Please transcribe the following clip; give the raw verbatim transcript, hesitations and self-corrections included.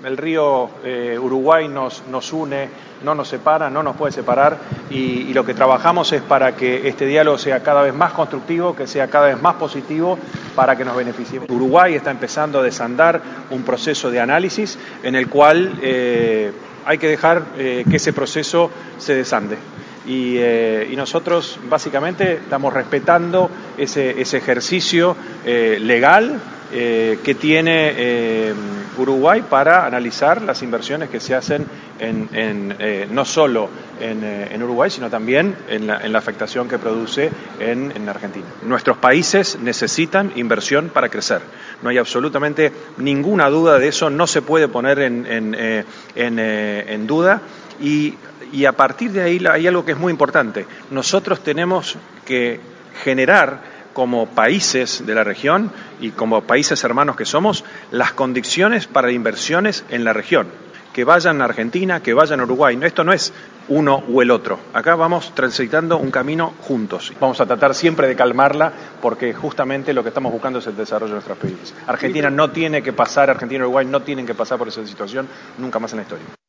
el río eh, Uruguay nos, nos une, no nos separa, no nos puede separar y, y lo que trabajamos es para que este diálogo sea cada vez más constructivo, que sea cada vez más positivo para que nos beneficiemos. Uruguay está empezando a desandar un proceso de análisis en el cual eh, hay que dejar eh, que ese proceso se desande. Y, eh, y nosotros básicamente estamos respetando ese, ese ejercicio eh, legal eh, que tiene eh, Uruguay para analizar las inversiones que se hacen en, en, eh, no solo en, eh, en Uruguay, sino también en la, en la afectación que produce en, en Argentina. Nuestros países necesitan inversión para crecer. No hay absolutamente ninguna duda de eso, no se puede poner en, en, eh, en, eh, en duda. Y, y a partir de ahí hay algo que es muy importante. Nosotros tenemos que generar como países de la región y como países hermanos que somos, las condiciones para inversiones en la región. Que vayan a Argentina, que vayan a Uruguay. Esto no es uno o el otro. Acá vamos transitando un camino juntos. Vamos a tratar siempre de calmarla porque justamente lo que estamos buscando es el desarrollo de nuestros países. Argentina no tiene que pasar, Argentina y Uruguay no tienen que pasar por esa situación nunca más en la historia.